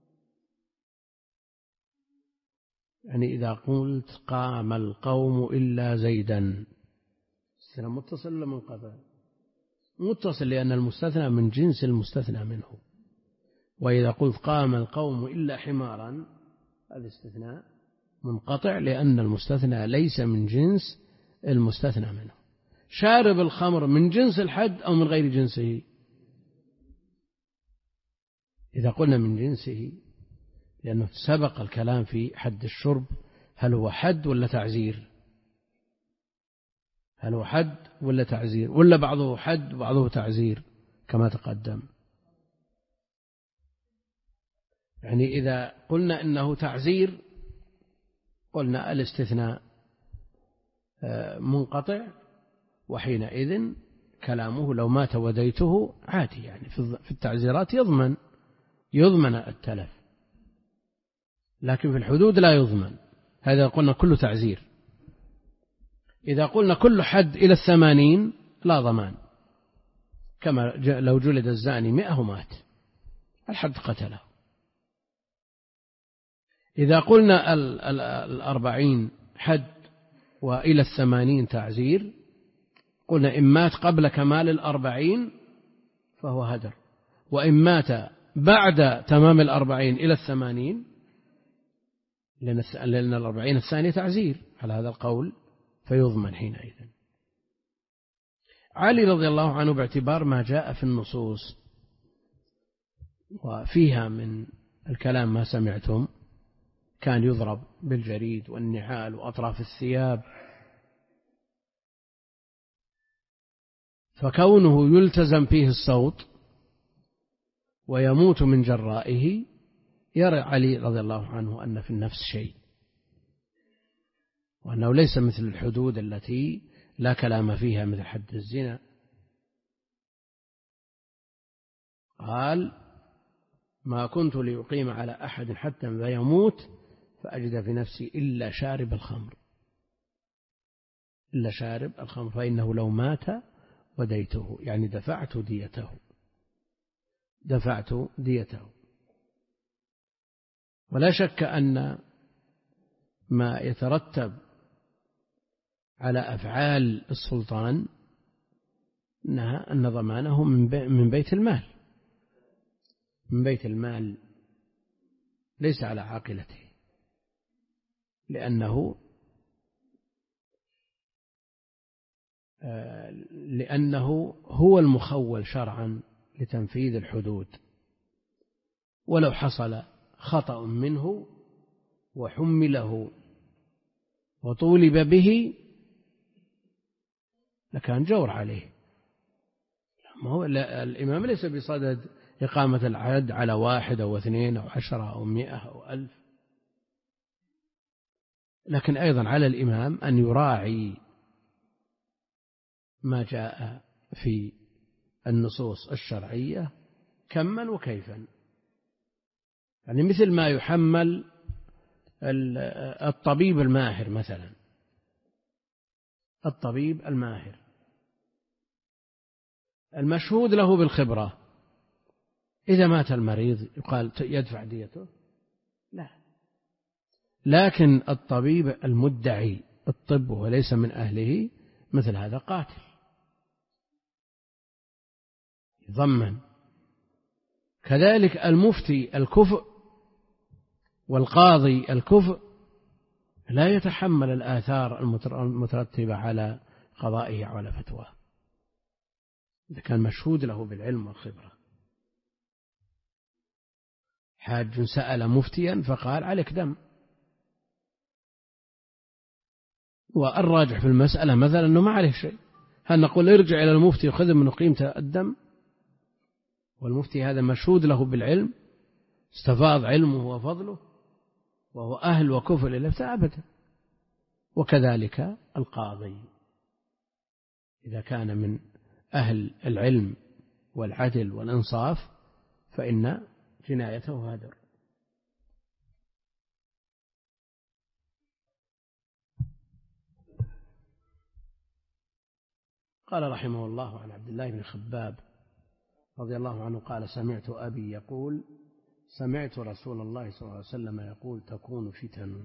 يعني إذا قلت قام القوم إلا زيدا، استثناء متصل ولا منقطع؟ متصل، لأن المستثنى من جنس المستثنى منه. وإذا قلت قام القوم إلا حمارا هذا استثناء منقطع، لأن المستثنى ليس من جنس المستثنى منه. شارب الخمر من جنس الحد أو من غير جنسه؟ إذا قلنا من جنسه لأنه سبق الكلام في حد الشرب، هل هو حد ولا تعزير؟ هل هو حد ولا تعزير، ولا بعضه حد وبعضه تعزير كما تقدم؟ يعني إذا قلنا إنه تعزير قلنا الاستثناء منقطع، وحينئذ كلامه لو مات وديته عادي، يعني في التعزيرات يضمن يضمن التلف، لكن في الحدود لا يضمن. هذا قلنا كله تعزير. إذا قلنا كل حد إلى الثمانين لا ضمان، كما لو جلد الزاني مئة ومات الحد قتله. إذا قلنا الأربعين حد وإلى الثمانين تعزير قلنا إن مات قبل كمال الأربعين فهو هدر، وإن مات بعد تمام الأربعين إلى الثمانين، لأن الأربعين الثانية تعزير على هذا القول فيضمن حينئذ. علي رضي الله عنه باعتبار ما جاء في النصوص وفيها من الكلام ما سمعتم كان يضرب بالجريد والنعال وأطراف الثياب، فكونه يلتزم فيه الصوت ويموت من جرائه يرى علي رضي الله عنه أن في النفس شيء، وأنه ليس مثل الحدود التي لا كلام فيها مثل حد الزنا. قال ما كنت لأقيم على أحد حتى فيموت فأجد في نفسي إلا شارب الخمر إلا شارب الخمر فإنه لو مات وديته، يعني دفعت ديته دفعت ديته. ولا شك أن ما يترتب على أفعال السلطان أن ضمانه من بيت المال من بيت المال ليس على عاقلته، لأنه لأنه هو المخول شرعا لتنفيذ الحدود، ولو حصل خطأ منه وحمله وطولب به لكان جور عليه. ما هو الإمام ليس بصدد إقامة الحد على واحد أو اثنين أو عشرة أو مئة أو ألف، لكن أيضا على الإمام أن يراعي ما جاء في النصوص الشرعية كما وكيفا. يعني مثل ما يحمل الطبيب الماهر مثلا، الطبيب الماهر المشهود له بالخبرة، إذا مات المريض يقال يدفع ديته؟ لا. لكن الطبيب المدعي الطب وليس من أهله مثل هذا قاتل يضمن. كذلك المفتي الكفء والقاضي الكفء لا يتحمل الآثار المترتبة على قضائه وعلى فتواه إذا كان مشهود له بالعلم والخبرة. حاج سأل مفتيا فقال عليك دم، والراجح في المسألة مثلا أنه ما عليه شيء، هل نقول ارجع إلى المفتي وخذ من قيمته الدم؟ والمفتي هذا مشهود له بالعلم، استفاض علمه وفضله وهو أهل وكفء للإفتاء أبدا. وكذلك القاضي إذا كان من أهل العلم والعدل والإنصاف فإن جنايته هدر. قال رحمه الله عن عبد الله بن خباب رضي الله عنه قال سمعت أبي يقول سمعت رسول الله صلى الله عليه وسلم يقول تكون فتن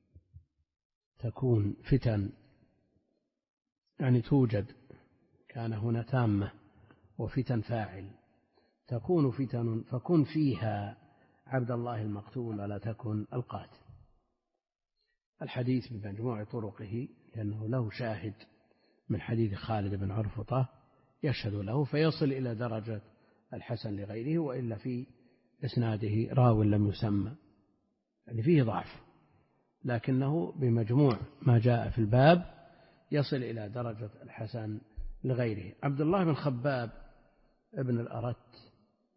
تكون فتن يعني توجد، كان هنا تامة وفتن فاعل، تكون فتن فكن فيها عبد الله المقتول ولا تكن القاتل. الحديث بمجموع طرقه لأنه له شاهد من حديث خالد بن عرفطة يشهد له فيصل إلى درجة الحسن لغيره، وإلا في إسناده راو لم يسمى يعني فيه ضعف، لكنه بمجموع ما جاء في الباب يصل إلى درجة الحسن لغيره. عبد الله بن خباب ابن الأرت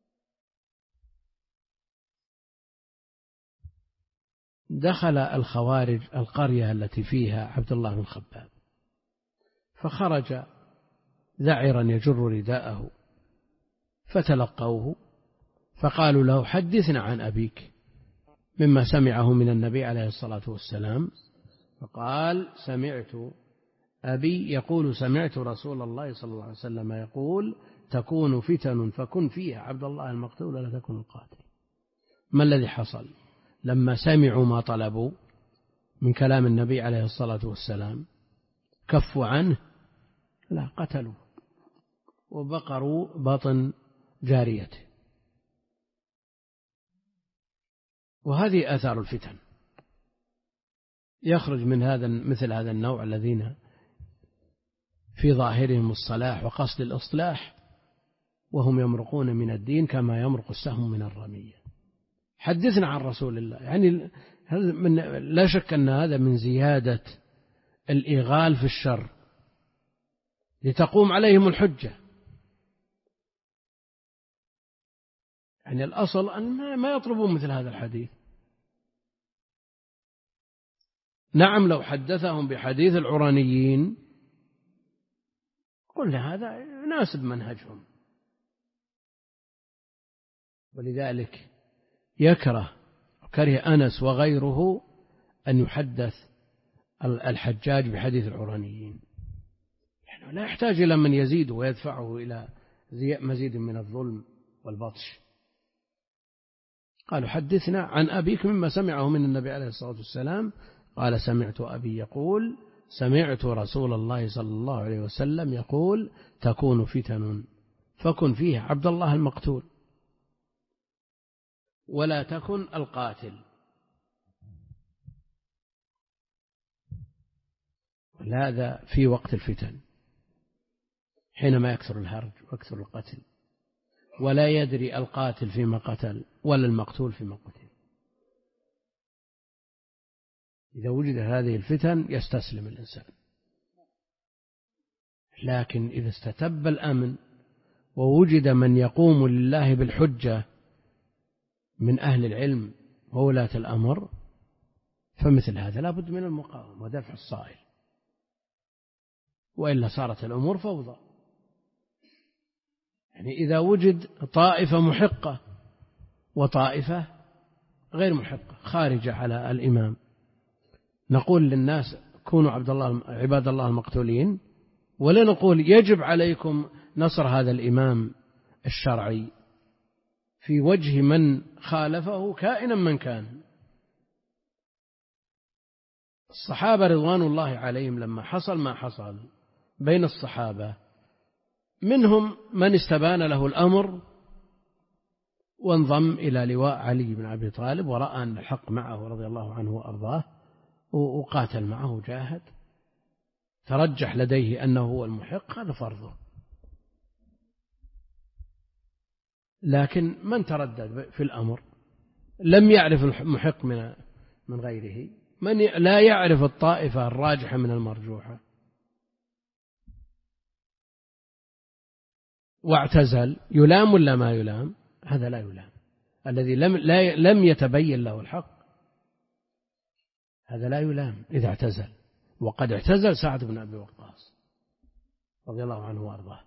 دخل الخوارج القرية التي فيها عبد الله بن خباب، فخرج ذعرا يجر رداءه فتلقوه فقالوا له حدثنا عن أبيك مما سمعه من النبي عليه الصلاة والسلام، فقال سمعت أبي يقول سمعت رسول الله صلى الله عليه وسلم يقول تكون فتن فكن فيها عبد الله المقتول ولا تكن القاتل. ما الذي حصل لما سمعوا ما طلبوا من كلام النبي عليه الصلاة والسلام؟ كفوا عنه؟ لا، قتلوا وبقروا بطن جاريته. وهذه آثار الفتن، يخرج من هذا مثل هذا النوع الذين في ظاهرهم الصلاح وقصد الإصلاح وهم يمرقون من الدين كما يمرق السهم من الرمية. حدثنا عن رسول الله، يعني من لا شك أن هذا من زيادة الإغال في الشر لتقوم عليهم الحجة. يعني الأصل أن ما يطلبون مثل هذا الحديث. نعم لو حدثهم بحديث العرانيين قلنا هذا يناسب منهجهم، ولذلك يكره كره أنس وغيره أن يحدث الحجاج بحديث العرانيين، يعني لا يحتاج إلى من يزيد ويدفعه إلى مزيد من الظلم والبطش. قالوا حدثنا عن أبيك مما سمعه من النبي عليه الصلاة والسلام، قال سمعت أبي يقول سمعت رسول الله صلى الله عليه وسلم يقول تكون فتن فكن فيها عبد الله المقتول ولا تكن القاتل. هذا في وقت الفتن حينما يكثر الهرج ويكثر القتل، ولا يدري القاتل فيما قتل ولا المقتول فيما قتل. إذا وجد هذه الفتن يستسلم الإنسان. لكن إذا استتب الأمن ووجد من يقوم لله بالحجة من أهل العلم وولاة الأمر، فمثل هذا لا بد من المقاومة ودفع الصائل، وإلا صارت الأمور فوضى. يعني إذا وجد طائفة محقة وطائفة غير محقة خارجة على الإمام، نقول للناس كونوا عبد الله عباد الله المقتولين، ولا نقول يجب عليكم نصر هذا الإمام الشرعي في وجه من خالفه كائنا من كان. الصحابة رضوان الله عليهم لما حصل ما حصل بين الصحابة، منهم من استبان له الأمر وانضم إلى لواء علي بن أبي طالب ورأى أن الحق معه رضي الله عنه وأرضاه، وقاتل معه وجاهد، ترجح لديه أنه هو المحق، هذا فرضه. لكن من تردد في الأمر لم يعرف المحق من من غيره، من لا يعرف الطائفة الراجحة من المرجوحة واعتزل، يلام ولا ما يلام؟ هذا لا يلام. الذي لم لا لم يتبين له الحق هذا لا يلام إذا اعتزل. وقد اعتزل سعد بن أبي وقاص رضي الله عنه وأرضاه.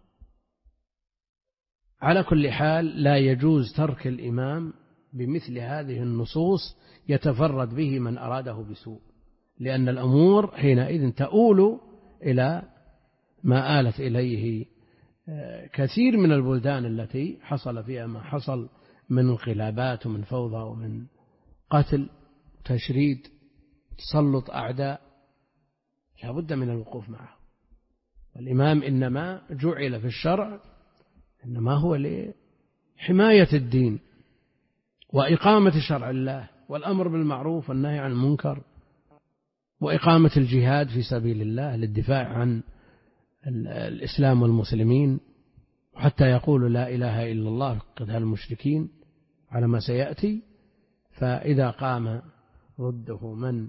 على كل حال لا يجوز ترك الإمام بمثل هذه النصوص يتفرد به من أراده بسوء، لأن الأمور حينئذ تؤول إلى ما آلت إليه كثير من البلدان التي حصل فيها ما حصل من انقلابات ومن فوضى ومن قتل تشريد تسلط أعداء، لا بد من الوقوف معه. والإمام إنما جعل في الشرع إنما هو لحماية الدين وإقامة شرع الله والأمر بالمعروف والنهي عن المنكر وإقامة الجهاد في سبيل الله للدفاع عن الإسلام والمسلمين، وحتى يقولوا لا إله إلا الله قتال المشركين على ما سيأتي. فإذا قام ضده من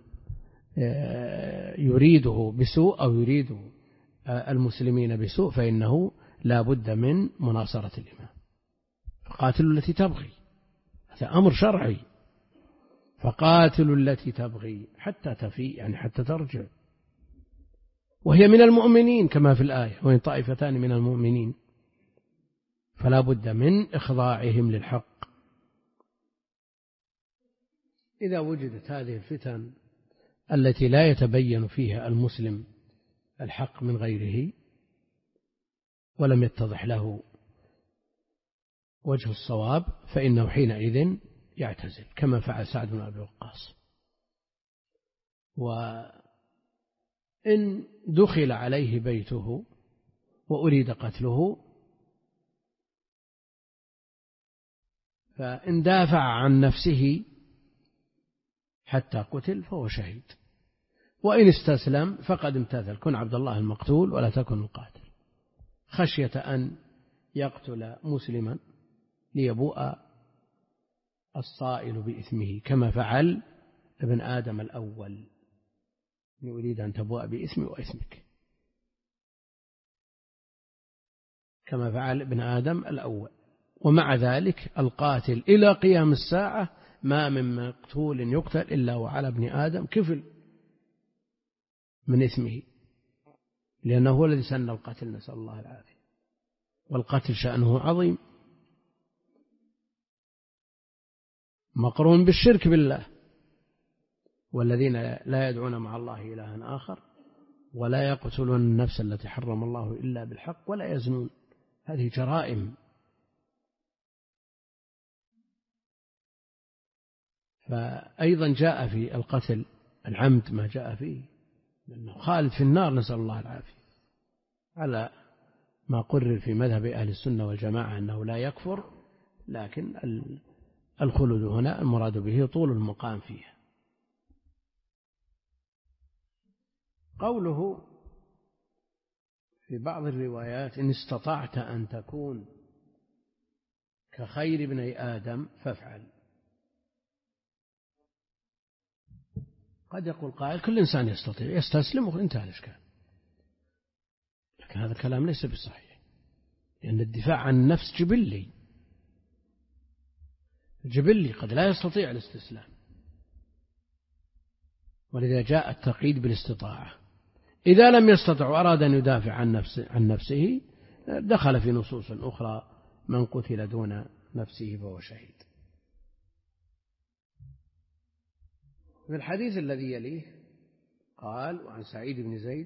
يريده بسوء أو يريد المسلمين بسوء فإنه لا بد من مناصرة الإمام. فقاتلوا التي تبغي، هذا أمر شرعي، فقاتلوا التي تبغي حتى تفيء، يعني حتى ترجع، وهي من المؤمنين كما في الآية وإن طائفتان من المؤمنين، فلا بد من إخضاعهم للحق. إذا وجدت هذه الفتن التي لا يتبين فيها المسلم الحق من غيره ولم يتضح له وجه الصواب، فإنه حينئذ يعتزل كما فعل سعد بن أبي وقاص. وإن دخل عليه بيته وأريد قتله فإن دافع عن نفسه حتى قتل فهو شهيد، وإن استسلم فقد امتثل. كن عبد الله المقتول ولا تكن القاتل، خشية أن يقتل مسلما ليبوء الصائل بإثمه كما فعل ابن آدم الأول، يريد أن تبوء بإثمي وإثمك كما فعل ابن آدم الأول. ومع ذلك القاتل إلى قيام الساعة ما من مقتول يقتل إلا وعلى ابن آدم كفل من إثمه، لأنه هو الذي سن القتل، نسأل الله العافية. والقتل شأنه عظيم، مقرون بالشرك بالله، والذين لا يدعون مع الله إلها آخر ولا يقتلون النفس التي حرم الله إلا بالحق ولا يزنون، هذه جرائم. فأيضا جاء في القتل العمد ما جاء فيه لأنه خالد في النار، نسأل الله العافية، على ما قرر في مذهب أهل السنة والجماعة أنه لا يكفر، لكن الخلود هنا المراد به طول المقام فيها. قوله في بعض الروايات إن استطعت أن تكون كخير ابني آدم فافعل. قد يقول قائل كل إنسان يستطيع يستسلم وانتهى الإشكال، لكن هذا الكلام ليس بالصحيح، لأن الدفاع عن النفس جبلي جبلي قد لا يستطيع الاستسلام، ولذا جاء التقييد بالاستطاعة. إذا لم يستطع وأراد أن يدافع عن نفسه, عن نفسه دخل في نصوص أخرى: من قتل دون نفسه فهو شهيد. في الحديث الذي يليه قال: وعن سعيد بن زيد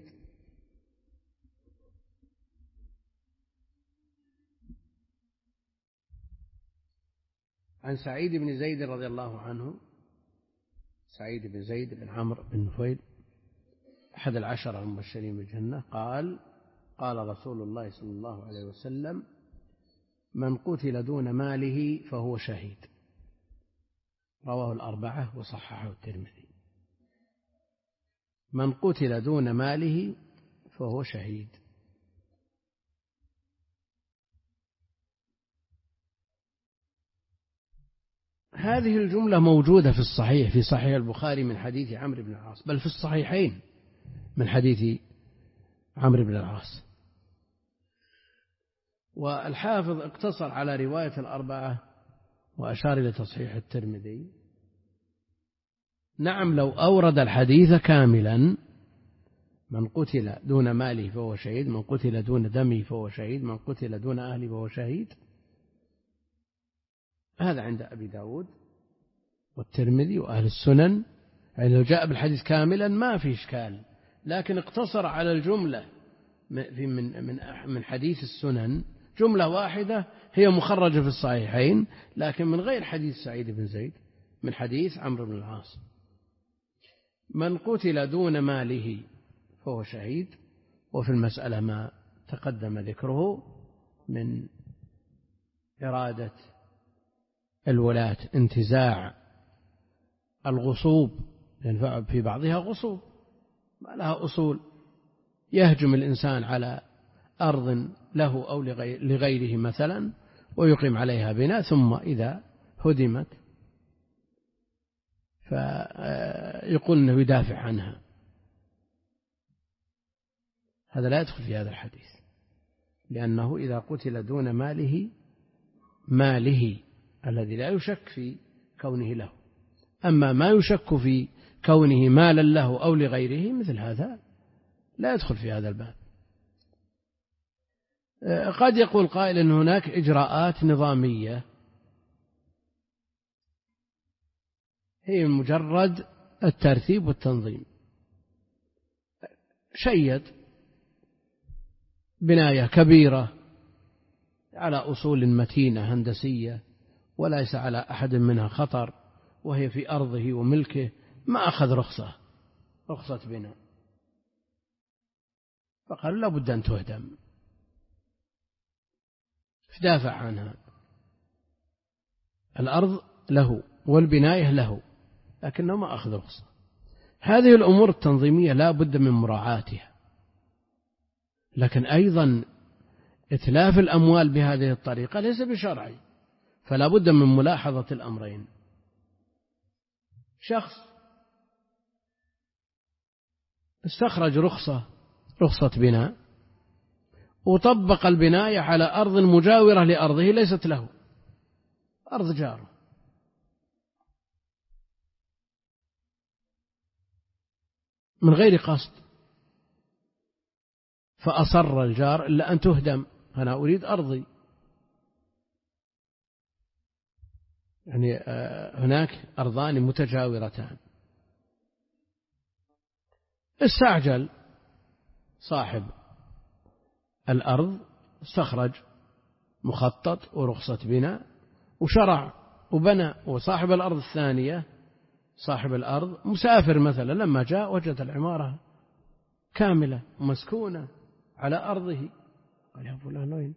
عن سعيد بن زيد رضي الله عنه، سعيد بن زيد بن عمرو بن نفيل أحد العشرة المبشرين بالجنة، قال: قال رسول الله صلى الله عليه وسلم: من قتل دون ماله فهو شهيد. رواه الأربعة وصححه الترمذي. من قتل دون ماله فهو شهيد. هذه الجملة موجودة في الصحيح، في صحيح البخاري من حديث عمرو بن العاص، بل في الصحيحين من حديث عمرو بن العاص. والحافظ اقتصر على رواية الأربعة وأشار إلى تصحيح الترمذي. نعم، لو أورد الحديث كاملا: من قتل دون ماله فهو شهيد، من قتل دون دمه فهو شهيد، من قتل دون أهله فهو شهيد، هذا عند أبي داود والترمذي وأهل السنن، يعني لو جاء بالحديث كاملا ما في إشكال، لكن اقتصر على الجملة من من من حديث السنن، جملة واحدة هي مخرجة في الصحيحين لكن من غير حديث سعيد بن زيد، من حديث عمرو بن العاص: من قتل دون ماله فهو شهيد. وفي المسألة ما تقدم ذكره من إرادة الولاة انتزاع الغصوب، لأن في بعضها غصوب ما لها أصول، يهجم الإنسان على أرض له أو لغيره مثلا ويقيم عليها بناء، ثم إذا هدمت فيقول أنه يدافع عنها، هذا لا يدخل في هذا الحديث، لأنه إذا قتل دون ماله، ماله الذي لا يشك في كونه له، أما ما يشك في كونه مالا له أو لغيره مثل هذا لا يدخل في هذا الباب. قد يقول قائل أن هناك إجراءات نظامية هي مجرد الترتيب والتنظيم، شيد بناية كبيرة على أصول متينة هندسية وليس على أحد منها خطر، وهي في أرضه وملكه، ما أخذ رخصة رخصة بناء، فقال لا بد أن تهدم، فدافع عنها. الأرض له والبناية له لكنه ما أخذ رخصة. هذه الأمور التنظيمية لا بد من مراعاتها، لكن أيضا إتلاف الأموال بهذه الطريقة ليس بشرعي، فلا بد من ملاحظة الأمرين. شخص استخرج رخصة رخصة بناء وطبق البناية على أرض مجاورة لأرضه ليست له، أرض جاره، من غير قصد، فأصر الجار إلا أن تهدم، أنا أريد أرضي. يعني هناك أرضان متجاورتان، استعجل صاحب الأرض، استخرج مخطط ورخصة بناء وشرع وبنى، وصاحب الأرض الثانية صاحب الأرض مسافر مثلا، لما جاء وجد العمارة كاملة مسكونة على أرضه، قال يا فلان وين؟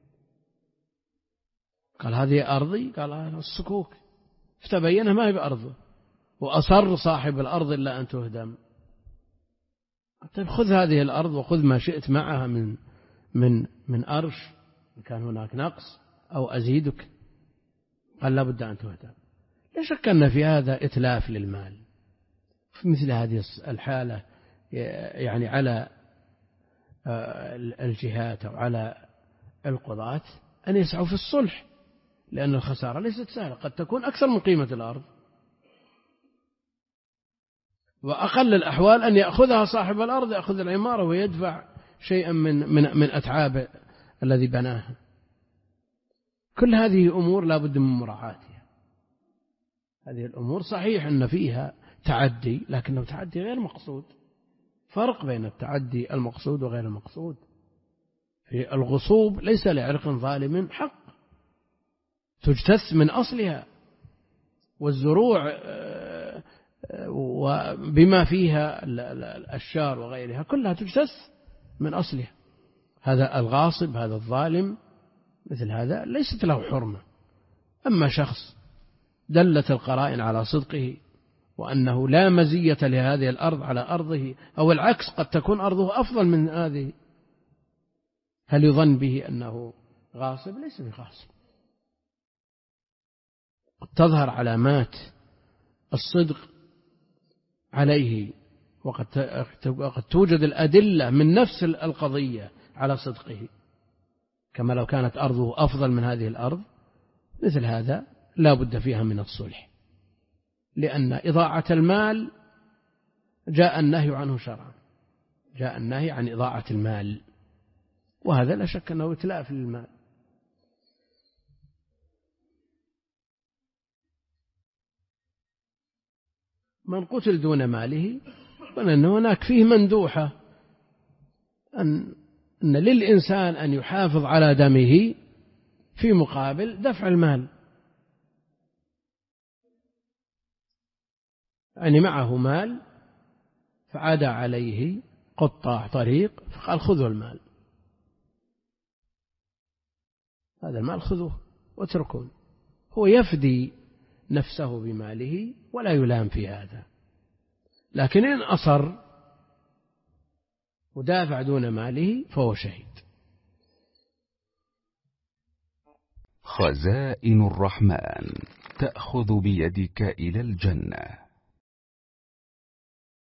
قال هذه أرضي، قال الصكوك، فتبين ما هي بأرضه، وأصر صاحب الأرض إلا أن تهدم. طيب خذ هذه الأرض وخذ ما شئت معها من من من أرش إن كان هناك نقص أو أزيدك، قال لا بد أن تهدى. لا شك أن في هذا إتلاف للمال. في مثل هذه الحالة يعني على الجهات أو على القضاة أن يسعوا في الصلح، لأن الخسارة ليست سهلة، قد تكون أكثر من قيمة الأرض، وأقل الأحوال أن يأخذها صاحب الأرض، يأخذ العمارة ويدفع شيئا من من من أتعاب الذي بناها. كل هذه أمور لا بد من مراعاتها. هذه الأمور صحيح أن فيها تعدي، لكنه تعدي غير مقصود. فرق بين التعدي المقصود وغير المقصود. في الغصوب ليس لعرق ظالم حق، تجتث من أصلها، والزروع وبما فيها الأشجار وغيرها كلها تجتث من أصلها. هذا الغاصب، هذا الظالم، مثل هذا ليست له حرمة. أما شخص دلت القرائن على صدقه وأنه لا مزية لهذه الأرض على أرضه، أو العكس، قد تكون أرضه أفضل من هذه، هل يظن به أنه غاصب؟ ليس بغاصب. قد تظهر علامات الصدق عليه، وقد توجد الأدلة من نفس القضية على صدقه، كما لو كانت أرضه أفضل من هذه الأرض. مثل هذا لا بد فيها من الصلح، لأن إضاعة المال جاء النهي عنه شرعا، جاء النهي عن إضاعة المال، وهذا لا شك أنه إتلاف للمال. من قتل دون ماله، وأن هناك فيه مندوحة أن أن للإنسان أن يحافظ على دمه في مقابل دفع المال. يعني معه مال فعاد عليه قطاع طريق فقال خذوا المال، هذا المال خذوه واتركون، هو يفدي نفسه بماله ولا يلام في هذا. لكن إن أصر ودافع دون ماله فهو شهيد. خزائن الرحمن تأخذ بيدك إلى الجنة.